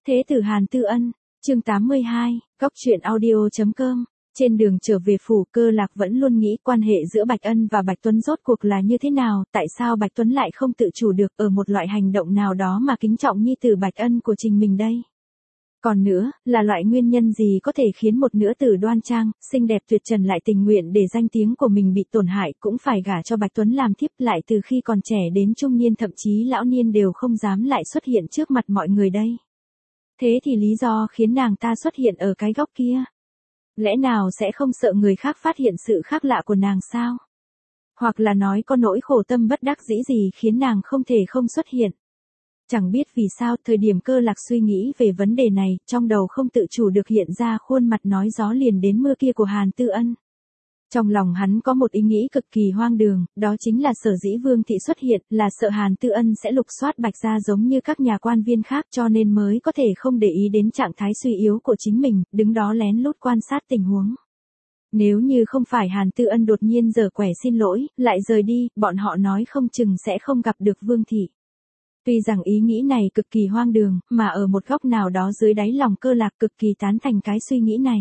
Thế tử Hàn Tư Ân, chương 82, góc truyện audio.com. Trên đường trở về phủ, Cơ Lạc vẫn luôn nghĩ quan hệ giữa Bạch Ân và Bạch Tuấn rốt cuộc là như thế nào, tại sao Bạch Tuấn lại không tự chủ được ở một loại hành động nào đó mà kính trọng nhi tử Bạch Ân của trình mình đây. Còn nữa, là loại nguyên nhân gì có thể khiến một nữ tử đoan trang, xinh đẹp tuyệt trần lại tình nguyện để danh tiếng của mình bị tổn hại cũng phải gả cho Bạch Tuấn làm thiếp, lại từ khi còn trẻ đến trung niên thậm chí lão niên đều không dám lại xuất hiện trước mặt mọi người đây. Thế thì lý do khiến nàng ta xuất hiện ở cái góc kia, lẽ nào sẽ không sợ người khác phát hiện sự khác lạ của nàng sao? Hoặc là nói có nỗi khổ tâm bất đắc dĩ gì khiến nàng không thể không xuất hiện? Chẳng biết vì sao, thời điểm Cơ Lạc suy nghĩ về vấn đề này, trong đầu không tự chủ được hiện ra khuôn mặt nói gió liền đến mưa kia của Hàn Tư Ân. Trong lòng hắn có một ý nghĩ cực kỳ hoang đường, đó chính là sở dĩ Vương thị xuất hiện, là sợ Hàn Tư Ân sẽ lục soát Bạch gia giống như các nhà quan viên khác, cho nên mới có thể không để ý đến trạng thái suy yếu của chính mình, đứng đó lén lút quan sát tình huống. Nếu như không phải Hàn Tư Ân đột nhiên giở quẻ xin lỗi, lại rời đi, bọn họ nói không chừng sẽ không gặp được Vương thị. Tuy rằng ý nghĩ này cực kỳ hoang đường, mà ở một góc nào đó dưới đáy lòng Cơ Lạc cực kỳ tán thành cái suy nghĩ này.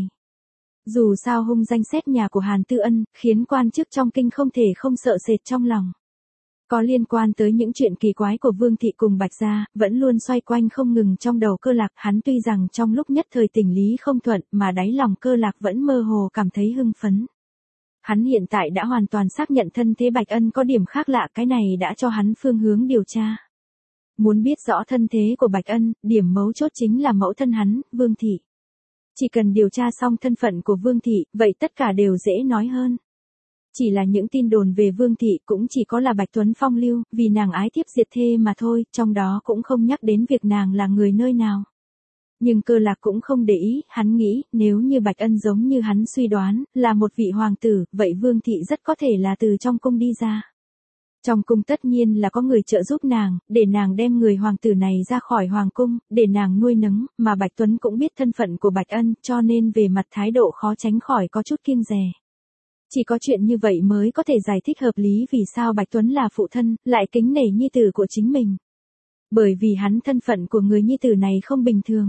Dù sao hung danh xét nhà của Hàn Tư Ân, khiến quan chức trong kinh không thể không sợ sệt trong lòng. Có liên quan tới những chuyện kỳ quái của Vương thị cùng Bạch gia, vẫn luôn xoay quanh không ngừng trong đầu Cơ Lạc. Hắn tuy rằng trong lúc nhất thời tình lý không thuận, mà đáy lòng Cơ Lạc vẫn mơ hồ cảm thấy hưng phấn. Hắn hiện tại đã hoàn toàn xác nhận thân thế Bạch Ân có điểm khác lạ, cái này đã cho hắn phương hướng điều tra. Muốn biết rõ thân thế của Bạch Ân, điểm mấu chốt chính là mẫu thân hắn, Vương thị. Chỉ cần điều tra xong thân phận của Vương thị, vậy tất cả đều dễ nói hơn. Chỉ là những tin đồn về Vương thị cũng chỉ có là Bạch Tuấn phong lưu, vì nàng ái thiếp diệt thê mà thôi, trong đó cũng không nhắc đến việc nàng là người nơi nào. Nhưng Cơ Lạc cũng không để ý, hắn nghĩ, nếu như Bạch Ân giống như hắn suy đoán, là một vị hoàng tử, vậy Vương thị rất có thể là từ trong cung đi ra. Trong cung tất nhiên là có người trợ giúp nàng, để nàng đem người hoàng tử này ra khỏi hoàng cung, để nàng nuôi nấng, mà Bạch Tuấn cũng biết thân phận của Bạch Ân, cho nên về mặt thái độ khó tránh khỏi có chút kiêng dè. Chỉ có chuyện như vậy mới có thể giải thích hợp lý vì sao Bạch Tuấn là phụ thân, lại kính nể nhi tử của chính mình. Bởi vì hắn thân phận của người nhi tử này không bình thường.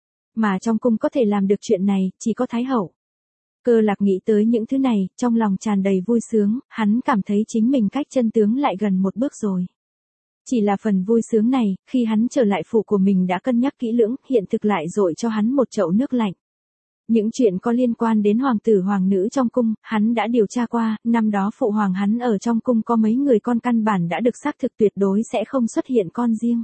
Mà trong cung có thể làm được chuyện này, chỉ có Thái hậu. Cơ Lạc nghĩ tới những thứ này, trong lòng tràn đầy vui sướng, hắn cảm thấy chính mình cách chân tướng lại gần một bước rồi. Chỉ là phần vui sướng này, khi hắn trở lại phủ của mình đã cân nhắc kỹ lưỡng, hiện thực lại dội cho hắn một chậu nước lạnh. Những chuyện có liên quan đến hoàng tử hoàng nữ trong cung, hắn đã điều tra qua, năm đó phụ hoàng hắn ở trong cung có mấy người con căn bản đã được xác thực tuyệt đối sẽ không xuất hiện con riêng.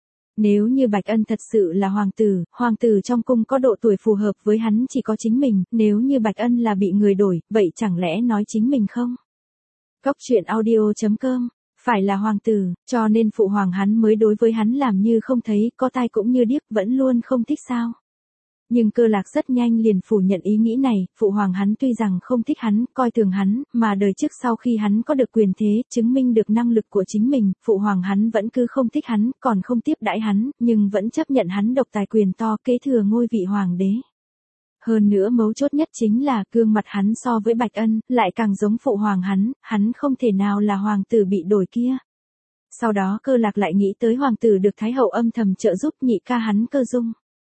Nếu như Bạch Ân thật sự là hoàng tử trong cung có độ tuổi phù hợp với hắn chỉ có chính mình, nếu như Bạch Ân là bị người đổi, vậy chẳng lẽ nói chính mình không? Góc truyện audio.com, phải là hoàng tử, cho nên phụ hoàng hắn mới đối với hắn làm như không thấy, có tai cũng như điếc, vẫn luôn không thích sao? Nhưng Cơ Lạc rất nhanh liền phủ nhận ý nghĩ này, phụ hoàng hắn tuy rằng không thích hắn, coi thường hắn, mà đời trước sau khi hắn có được quyền thế, chứng minh được năng lực của chính mình, phụ hoàng hắn vẫn cứ không thích hắn, còn không tiếp đãi hắn, nhưng vẫn chấp nhận hắn độc tài quyền to kế thừa ngôi vị hoàng đế. Hơn nữa mấu chốt nhất chính là gương mặt hắn so với Bạch Ân, lại càng giống phụ hoàng hắn không thể nào là hoàng tử bị đổi kia. Sau đó Cơ Lạc lại nghĩ tới hoàng tử được Thái hậu âm thầm trợ giúp, nhị ca hắn Cơ Dung.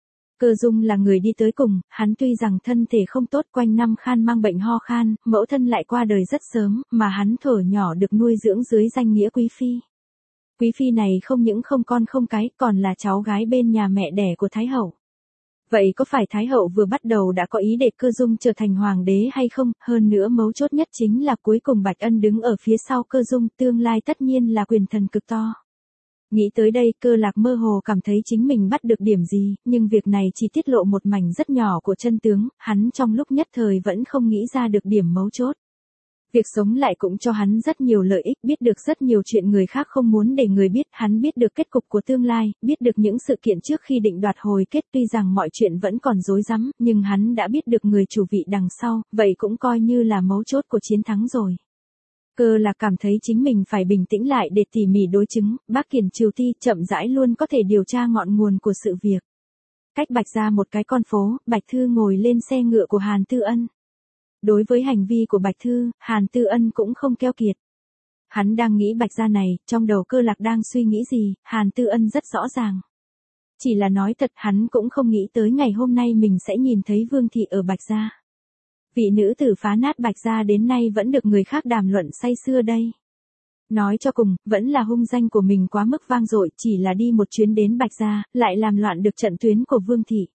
Cơ Dung là người đi tới cùng, hắn tuy rằng thân thể không tốt, quanh năm mang bệnh ho khan, mẫu thân lại qua đời rất sớm, mà hắn thuở nhỏ được nuôi dưỡng dưới danh nghĩa quý phi. Quý phi này không những không con không cái, còn là cháu gái bên nhà mẹ đẻ của Thái hậu. Vậy có phải Thái hậu vừa bắt đầu đã có ý để Cơ Dung trở thành hoàng đế hay không? Hơn nữa mấu chốt nhất chính là cuối cùng Bạch Ân đứng ở phía sau Cơ Dung, tương lai tất nhiên là quyền thần cực to. Nghĩ tới đây, Cơ Lạc mơ hồ cảm thấy chính mình bắt được điểm gì, nhưng việc này chỉ tiết lộ một mảnh rất nhỏ của chân tướng, hắn trong lúc nhất thời vẫn không nghĩ ra được điểm mấu chốt. Việc sống lại cũng cho hắn rất nhiều lợi ích, biết được rất nhiều chuyện người khác không muốn để người biết, hắn biết được kết cục của tương lai, biết được những sự kiện trước khi định đoạt hồi kết, tuy rằng mọi chuyện vẫn còn rối rắm, nhưng hắn đã biết được người chủ vị đằng sau, vậy cũng coi như là mấu chốt của chiến thắng rồi. Cơ Lạc cảm thấy chính mình phải bình tĩnh lại để tỉ mỉ đối chứng, Bác Kiền Triều Ti chậm rãi luôn có thể điều tra ngọn nguồn của sự việc. Cách Bạch gia một cái con phố, Bạch Thư ngồi lên xe ngựa của Hàn Tư Ân. Đối với hành vi của Bạch Thư, Hàn Tư Ân cũng không keo kiệt. Hắn đang nghĩ Bạch gia này, trong đầu Cơ Lạc đang suy nghĩ gì, Hàn Tư Ân rất rõ ràng. Chỉ là nói thật hắn cũng không nghĩ tới ngày hôm nay mình sẽ nhìn thấy Vương Thị ở Bạch Gia. Vị nữ tử phá nát Bạch Gia đến nay vẫn được người khác đàm luận say sưa đây. Nói cho cùng, vẫn là hung danh của mình quá mức vang dội, chỉ là đi một chuyến đến Bạch Gia, lại làm loạn được trận tuyến của Vương Thị.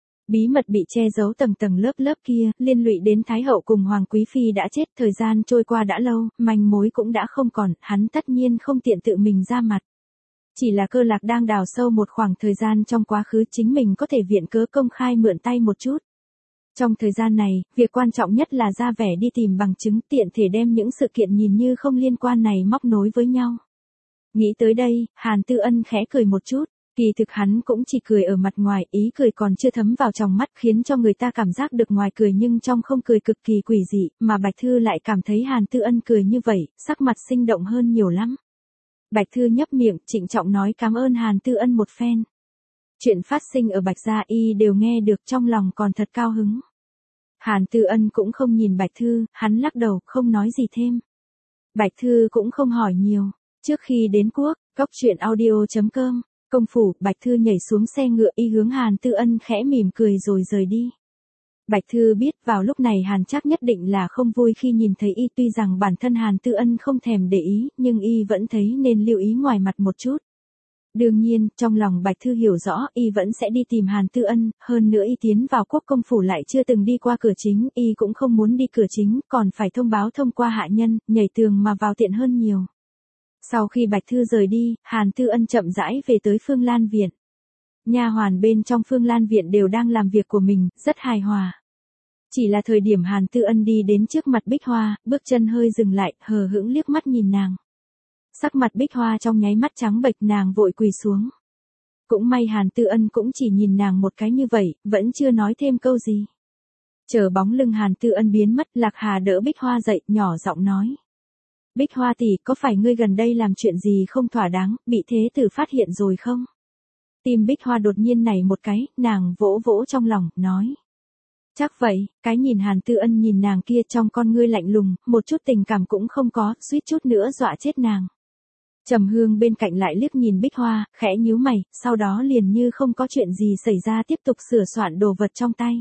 Bí mật bị che giấu tầng tầng lớp lớp kia, liên lụy đến Thái Hậu cùng Hoàng Quý Phi đã chết, thời gian trôi qua đã lâu, manh mối cũng đã không còn, hắn tất nhiên không tiện tự mình ra mặt. Chỉ là Cơ Lạc đang đào sâu một khoảng thời gian trong quá khứ, chính mình có thể viện cớ công khai mượn tay một chút. Trong thời gian này, việc quan trọng nhất là ra vẻ đi tìm bằng chứng, tiện thể đem những sự kiện nhìn như không liên quan này móc nối với nhau. Nghĩ tới đây, Hàn Tư Ân khẽ cười một chút, kỳ thực hắn cũng chỉ cười ở mặt ngoài, ý cười còn chưa thấm vào trong mắt, khiến cho người ta cảm giác được ngoài cười nhưng trong không cười cực kỳ quỷ dị, mà Bạch Thư lại cảm thấy Hàn Tư Ân cười như vậy, sắc mặt sinh động hơn nhiều lắm. Bạch Thư nhấp miệng, trịnh trọng nói cảm ơn Hàn Tư Ân một phen. Chuyện phát sinh ở Bạch Gia y đều nghe được, trong lòng còn thật cao hứng. Hàn Tư Ân cũng không nhìn Bạch Thư, hắn lắc đầu, không nói gì thêm. Bạch Thư cũng không hỏi nhiều. Trước khi đến quốc, Cóc Truyện Audio.com, công phủ, Bạch Thư nhảy xuống xe ngựa y hướng Hàn Tư Ân khẽ mỉm cười rồi rời đi. Bạch Thư biết vào lúc này Hàn Trác nhất định là không vui khi nhìn thấy y, tuy rằng bản thân Hàn Tư Ân không thèm để ý, nhưng y vẫn thấy nên lưu ý ngoài mặt một chút. Đương nhiên, trong lòng Bạch Thư hiểu rõ, y vẫn sẽ đi tìm Hàn Tư Ân, hơn nữa y tiến vào quốc công phủ lại chưa từng đi qua cửa chính, y cũng không muốn đi cửa chính, còn phải thông báo thông qua hạ nhân, nhảy tường mà vào tiện hơn nhiều. Sau khi Bạch Thư rời đi, Hàn Tư Ân chậm rãi về tới Phương Lan Viện. Nha hoàn bên trong Phương Lan Viện đều đang làm việc của mình, rất hài hòa. Chỉ là thời điểm Hàn Tư Ân đi đến trước mặt Bích Hoa, bước chân hơi dừng lại, hờ hững liếc mắt nhìn nàng. Sắc mặt Bích Hoa trong nháy mắt trắng bệch, nàng vội quỳ xuống. Cũng may Hàn Tư Ân cũng chỉ nhìn nàng một cái như vậy, vẫn chưa nói thêm câu gì. Chờ bóng lưng Hàn Tư Ân biến mất, Lạc Hà đỡ Bích Hoa dậy, nhỏ giọng nói. Bích Hoa tỷ, có phải ngươi gần đây làm chuyện gì không thỏa đáng, bị thế tử phát hiện rồi không? Tim Bích Hoa đột nhiên nảy một cái, nàng vỗ vỗ trong lòng, nói. Chắc vậy, cái nhìn Hàn Tư Ân nhìn nàng kia trong con ngươi lạnh lùng, một chút tình cảm cũng không có, suýt chút nữa dọa chết nàng. Trầm Hương bên cạnh lại liếc nhìn Bích Hoa, khẽ nhíu mày, sau đó liền như không có chuyện gì xảy ra tiếp tục sửa soạn đồ vật trong tay.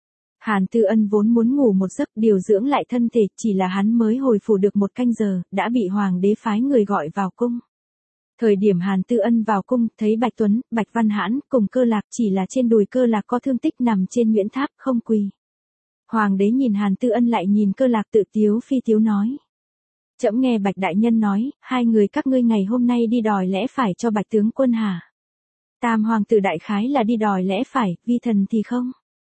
Hàn Tư Ân vốn muốn ngủ một giấc điều dưỡng lại thân thể, chỉ là hắn mới hồi phủ được một canh giờ, đã bị Hoàng đế phái người gọi vào cung. Thời điểm Hàn Tư Ân vào cung, thấy Bạch Tuấn, Bạch Văn Hãn, cùng Cơ Lạc, chỉ là trên đùi Cơ Lạc có thương tích nằm trên Nguyễn Tháp, không quỳ. Hoàng đế nhìn Hàn Tư Ân lại nhìn Cơ Lạc tự tiếu phi tiếu nói. Trẫm nghe Bạch đại nhân nói, hai người các ngươi ngày hôm nay đi đòi lẽ phải cho Bạch tướng quân hả? Tam hoàng tử đại khái là đi đòi lẽ phải, vi thần thì không.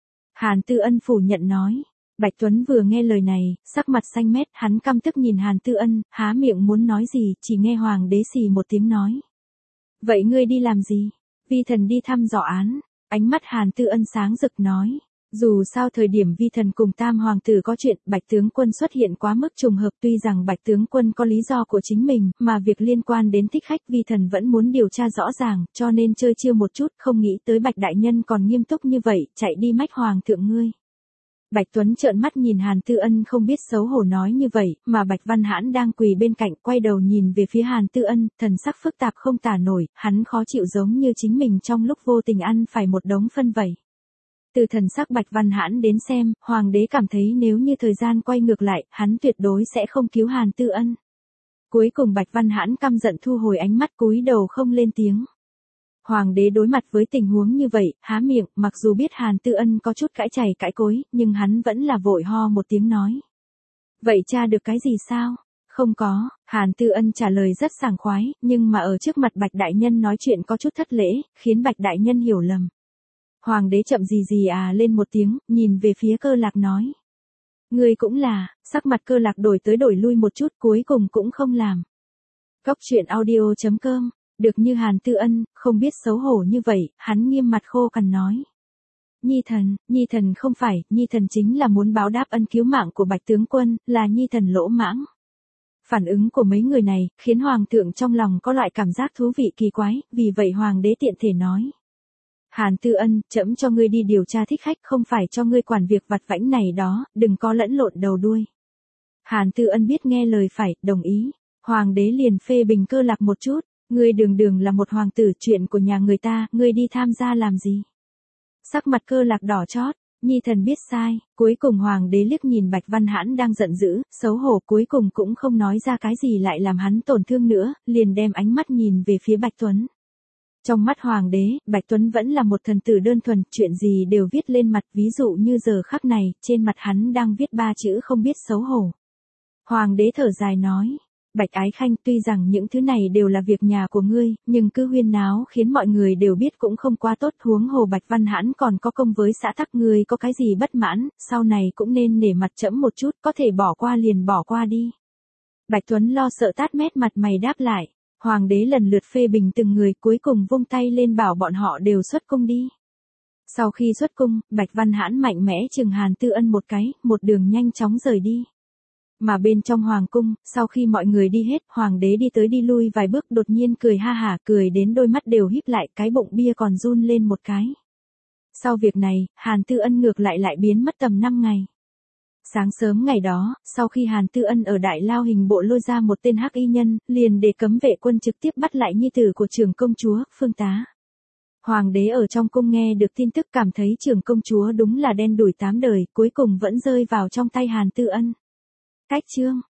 Hàn Tư Ân phủ nhận nói. Bạch Tuấn vừa nghe lời này, sắc mặt xanh mét, hắn căm tức nhìn Hàn Tư Ân, há miệng muốn nói gì, chỉ nghe Hoàng đế xì một tiếng nói. Vậy ngươi đi làm gì? Vi thần đi thăm dò án. Ánh mắt Hàn Tư Ân sáng rực nói. Dù sao thời điểm vi thần cùng Tam hoàng tử có chuyện, Bạch tướng quân xuất hiện quá mức trùng hợp, tuy rằng Bạch tướng quân có lý do của chính mình, mà việc liên quan đến thích khách vi thần vẫn muốn điều tra rõ ràng, cho nên chơi chiêu một chút, không nghĩ tới Bạch đại nhân còn nghiêm túc như vậy, chạy đi mách hoàng thượng ngươi. Bạch Tuấn trợn mắt nhìn Hàn Tư Ân không biết xấu hổ nói như vậy, mà Bạch Văn Hãn đang quỳ bên cạnh, quay đầu nhìn về phía Hàn Tư Ân, thần sắc phức tạp không tả nổi, hắn khó chịu giống như chính mình trong lúc vô tình ăn phải một đống phân vậy. Từ thần sắc Bạch Văn Hãn đến xem, Hoàng đế cảm thấy nếu như thời gian quay ngược lại, hắn tuyệt đối sẽ không cứu Hàn Tư Ân. Cuối cùng Bạch Văn Hãn căm giận thu hồi ánh mắt cúi đầu không lên tiếng. Hoàng đế đối mặt với tình huống như vậy, há miệng, mặc dù biết Hàn Tư Ân có chút cãi chày cãi cối, nhưng hắn vẫn là vội ho một tiếng nói. Vậy cha được cái gì sao? Không có, Hàn Tư Ân trả lời rất sảng khoái, nhưng mà ở trước mặt Bạch đại nhân nói chuyện có chút thất lễ, khiến Bạch đại nhân hiểu lầm. Hoàng đế chậm gì lên một tiếng, nhìn về phía Cơ Lạc nói. Ngươi cũng là, sắc mặt Cơ Lạc đổi tới đổi lui một chút, cuối cùng cũng không làm. Cóc Truyện Audio.com, được như Hàn Tư Ân, không biết xấu hổ như vậy, hắn nghiêm mặt khô cằn nói. Nhi thần không phải, Nhi thần chính là muốn báo đáp ân cứu mạng của Bạch tướng quân, là Nhi thần lỗ mãng. Phản ứng của mấy người này, khiến Hoàng thượng trong lòng có loại cảm giác thú vị kỳ quái, vì vậy Hoàng đế tiện thể nói. Hàn Tư Ân, trẫm cho ngươi đi điều tra thích khách, không phải cho ngươi quản việc vặt vãnh này đó, đừng có lẫn lộn đầu đuôi. Hàn Tư Ân biết nghe lời phải, đồng ý. Hoàng đế liền phê bình Cơ Lạc một chút, Ngươi đường đường là một hoàng tử, chuyện của nhà người ta, ngươi đi tham gia làm gì? Sắc mặt Cơ Lạc đỏ chót, nhi thần biết sai, cuối cùng hoàng đế liếc nhìn Bạch Văn Hãn đang giận dữ, xấu hổ cuối cùng cũng không nói ra cái gì lại làm hắn tổn thương nữa, liền đem ánh mắt nhìn về phía Bạch Tuấn. Trong mắt hoàng đế, Bạch Tuấn vẫn là một thần tử đơn thuần, chuyện gì đều viết lên mặt, ví dụ như giờ khắc này, trên mặt hắn đang viết 3 chữ không biết xấu hổ. Hoàng đế thở dài nói, Bạch Ái Khanh, tuy rằng những thứ này đều là việc nhà của ngươi, nhưng cứ huyên náo khiến mọi người đều biết cũng không quá tốt, huống hồ Bạch Văn Hãn còn có công với xã tắc, ngươi có cái gì bất mãn, sau này cũng nên nể mặt trẫm một chút, có thể bỏ qua liền bỏ qua đi. Bạch Tuấn lo sợ tát mét mặt mày đáp lại, hoàng đế lần lượt phê bình từng người, cuối cùng vung tay lên bảo bọn họ đều xuất cung đi. Sau khi xuất cung, Bạch Văn Hãn mạnh mẽ chừng Hàn Tư Ân một cái, một đường nhanh chóng rời đi. Mà bên trong hoàng cung, sau khi mọi người đi hết, hoàng đế đi tới đi lui vài bước đột nhiên cười ha hả, cười đến đôi mắt đều híp lại, cái bụng bia còn run lên một cái. Sau việc này, Hàn Tư Ân ngược lại biến mất tầm 5 ngày. Sáng sớm ngày đó, sau khi Hàn Tư Ân ở Đại Lao hình bộ lôi ra một tên hắc y nhân, liền để cấm vệ quân trực tiếp bắt lại nhi tử của trưởng công chúa, Phương Tá. Hoàng đế ở trong cung nghe được tin tức cảm thấy trưởng công chúa đúng là đen đủi 8 đời, cuối cùng vẫn rơi vào trong tay Hàn Tư Ân. Cách chương